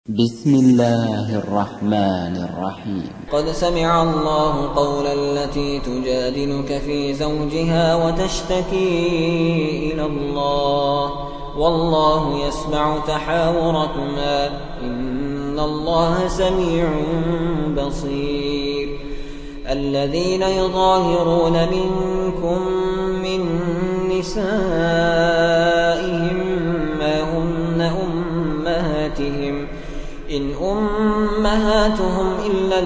بسم الله الرحمن الرحيم. قد سمع الله قول التي تجادلك في زوجها وتشتكي إلى الله والله يسمع تحاوركما إن الله سميع بصير. الذين يظاهرون منكم من نسائهم ما هن أمهاتهم إن أمهاتهم إلا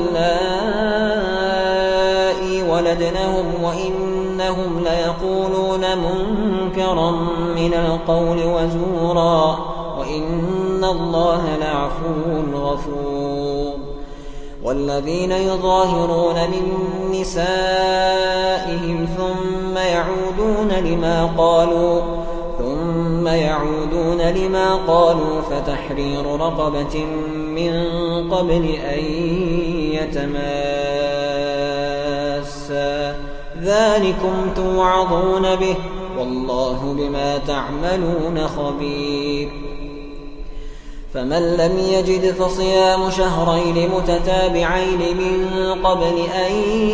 اللائي ولدنهم وإنهم ليقولون منكرا من القول وزورا وإن الله لعفو غفور. والذين يظاهرون من نسائهم ثم يعودون لما قالوا فتحرير رقبة من قبل أن يتماسا ذلكم توعظون به والله بما تعملون خبير. فمن لم يجد فصيام شهرين متتابعين من قبل أن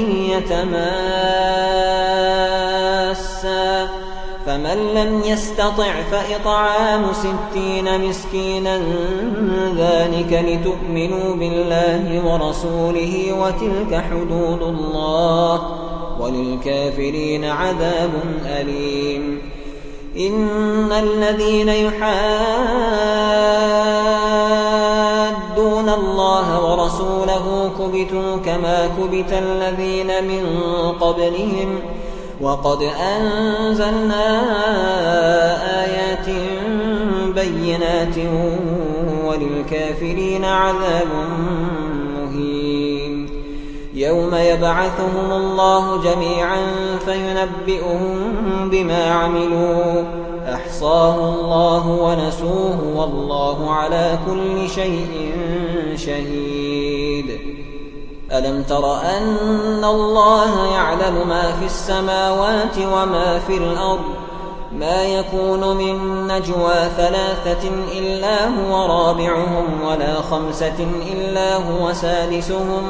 يتماسا فمن لم يستطع فإطعام 60 مسكينا ذلك لتؤمنوا بالله ورسوله وتلك حدود الله وللكافرين عذاب أليم. إن الذين يحادون الله ورسوله كبتوا كما كبت الذين من قبلهم وقد أنزلنا آيات بينات وللكافرين عذاب مهين. يوم يبعثهم الله جميعا فينبئهم بما عملوا أحصاه الله ونسوه والله على كل شيء شهيد. ألم تر أن الله يعلم ما في السماوات وما في الأرض ما يكون من نجوى 3 إلا هو رابعهم ولا 5 إلا هو سادسهم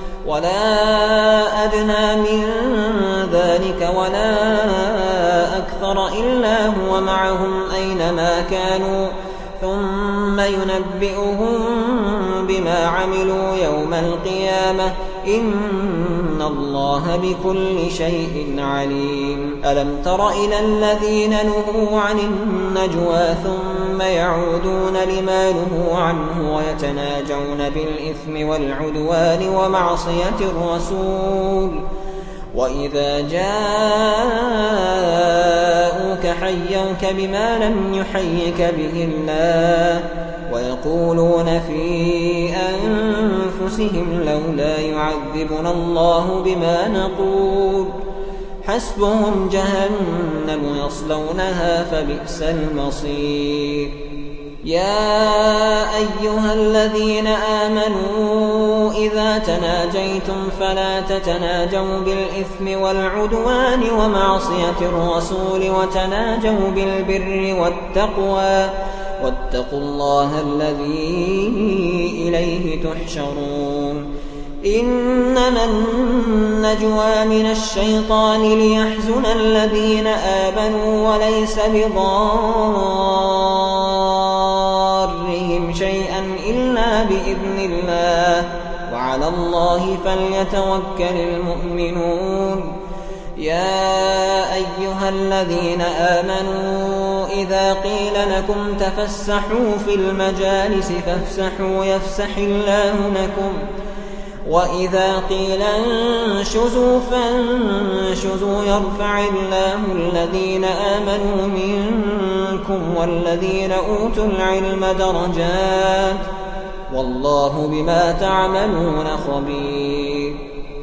ولا أدنى من ذلك ولا أكثر إلا هو معهم أينما كانوا ثم ينبئهم بما عملوا يوم القيامة إن الله بكل شيء عليم. ألم تر إلى الذين نهوا عن النجوى ثم يعودون لما نهوا عنه ويتناجون بالإثم والعدوان ومعصية الرسول وإذا جاءوك حيوك بما لم يحيك به الله ويقولون في أنفسهم لولا يعذبنا الله بما نقول حسبهم جهنم يصلونها فبئس المصير. يا أيها الذين آمنوا إذا تناجيتم فلا تتناجوا بالإثم والعدوان ومعصية الرسول وتناجوا بالبر والتقوى واتقوا الله الذي إليه تحشرون. إنما النجوى من الشيطان ليحزن الذين آمنوا وليس بضارهم شيئا إلا بإذن الله وعلى الله فليتوكل المؤمنون. يا أيها الذين آمنوا إذا قيل لكم تفسحوا في المجالس فافسحوا يفسح الله لكم وإذا قيل انشزوا فانشزوا يرفع الله الذين آمنوا منكم والذين أوتوا العلم درجات والله بما تعملون خبير.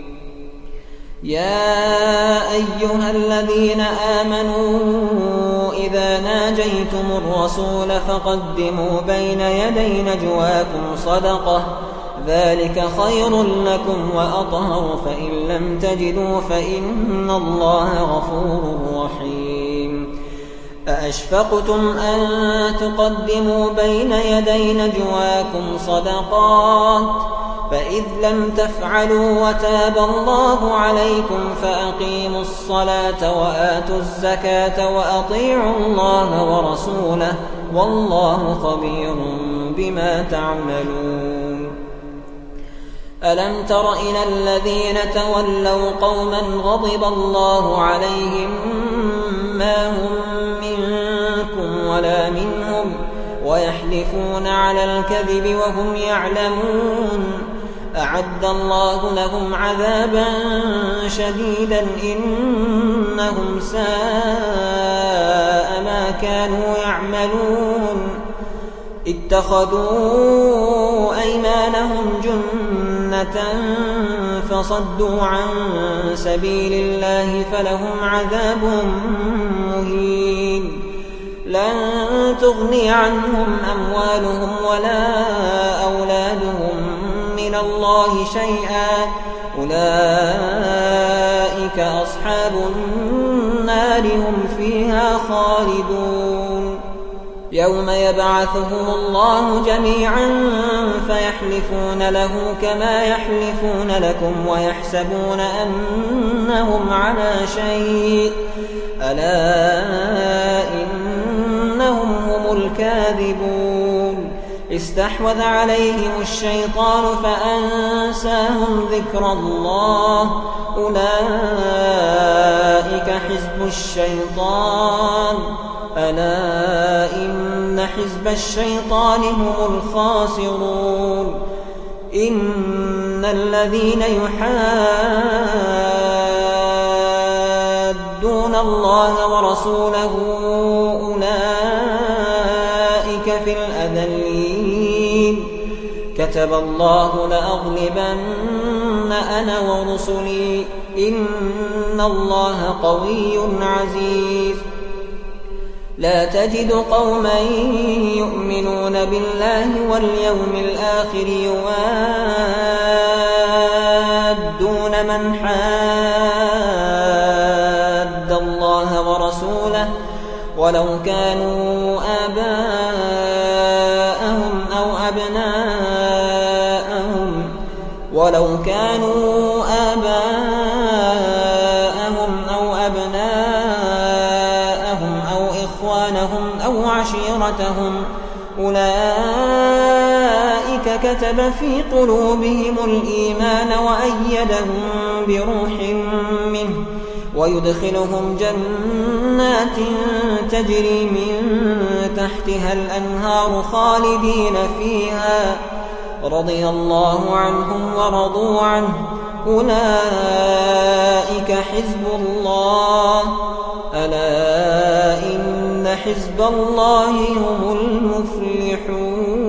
يا أيها الذين آمنوا إذا ناجيتم الرسول فقدموا بين يدي نجواكم صدقة ذلك خير لكم وأطهر فإن لم تجدوا فإن الله غفور رحيم. أأشفقتم أن تقدموا بين يدي نجواكم صدقات فإذ لم تفعلوا وتاب الله عليكم فأقيموا الصلاة وآتوا الزكاة وأطيعوا الله ورسوله والله خبير بما تعملون. ألم تر إلى الذين تولوا قوما غضب الله عليهم ما هم منكم ولا منهم ويحلفون على الكذب وهم يعلمون أعد الله لهم عذابا شديدا إنهم ساء ما كانوا يعملون اتخذوا أيمانهم جنة فصدوا عن سبيل الله فلهم عذاب مهين لن تغني عنهم أموالهم ولا أولادهم من الله شيئا أولئك أصحاب النار هم فيها خالدون. يوم يبعثهم الله جميعا فيحلفون له كما يحلفون لكم ويحسبون أنهم على شيء ألا إنهم هم الكاذبون. استحوذ عليهم الشيطان فأنساهم ذكر الله أولئك حزب الشيطان ألا إن حزب الشيطان هم الخاسرون. إن الذين يحادون الله ورسوله أولئك في الأذلين كتب الله لأغلبن أنا ورسلي إن الله قوي عزيز. لا تجد قوما يؤمنون بالله واليوم الآخر يوادون من حاد الله ورسوله ولو كانوا آباءهم أو أبناءهم أو إخوانهم أو عشيرتهم أولئك كتب في قلوبهم الإيمان وأيدهم بروح منه ويدخلهم جنات تجري من تحتها الأنهار خالدين فيها رضي الله عنهم ورضوا عنه أولئك حزب الله ألا إن حزب الله هم المفلحون.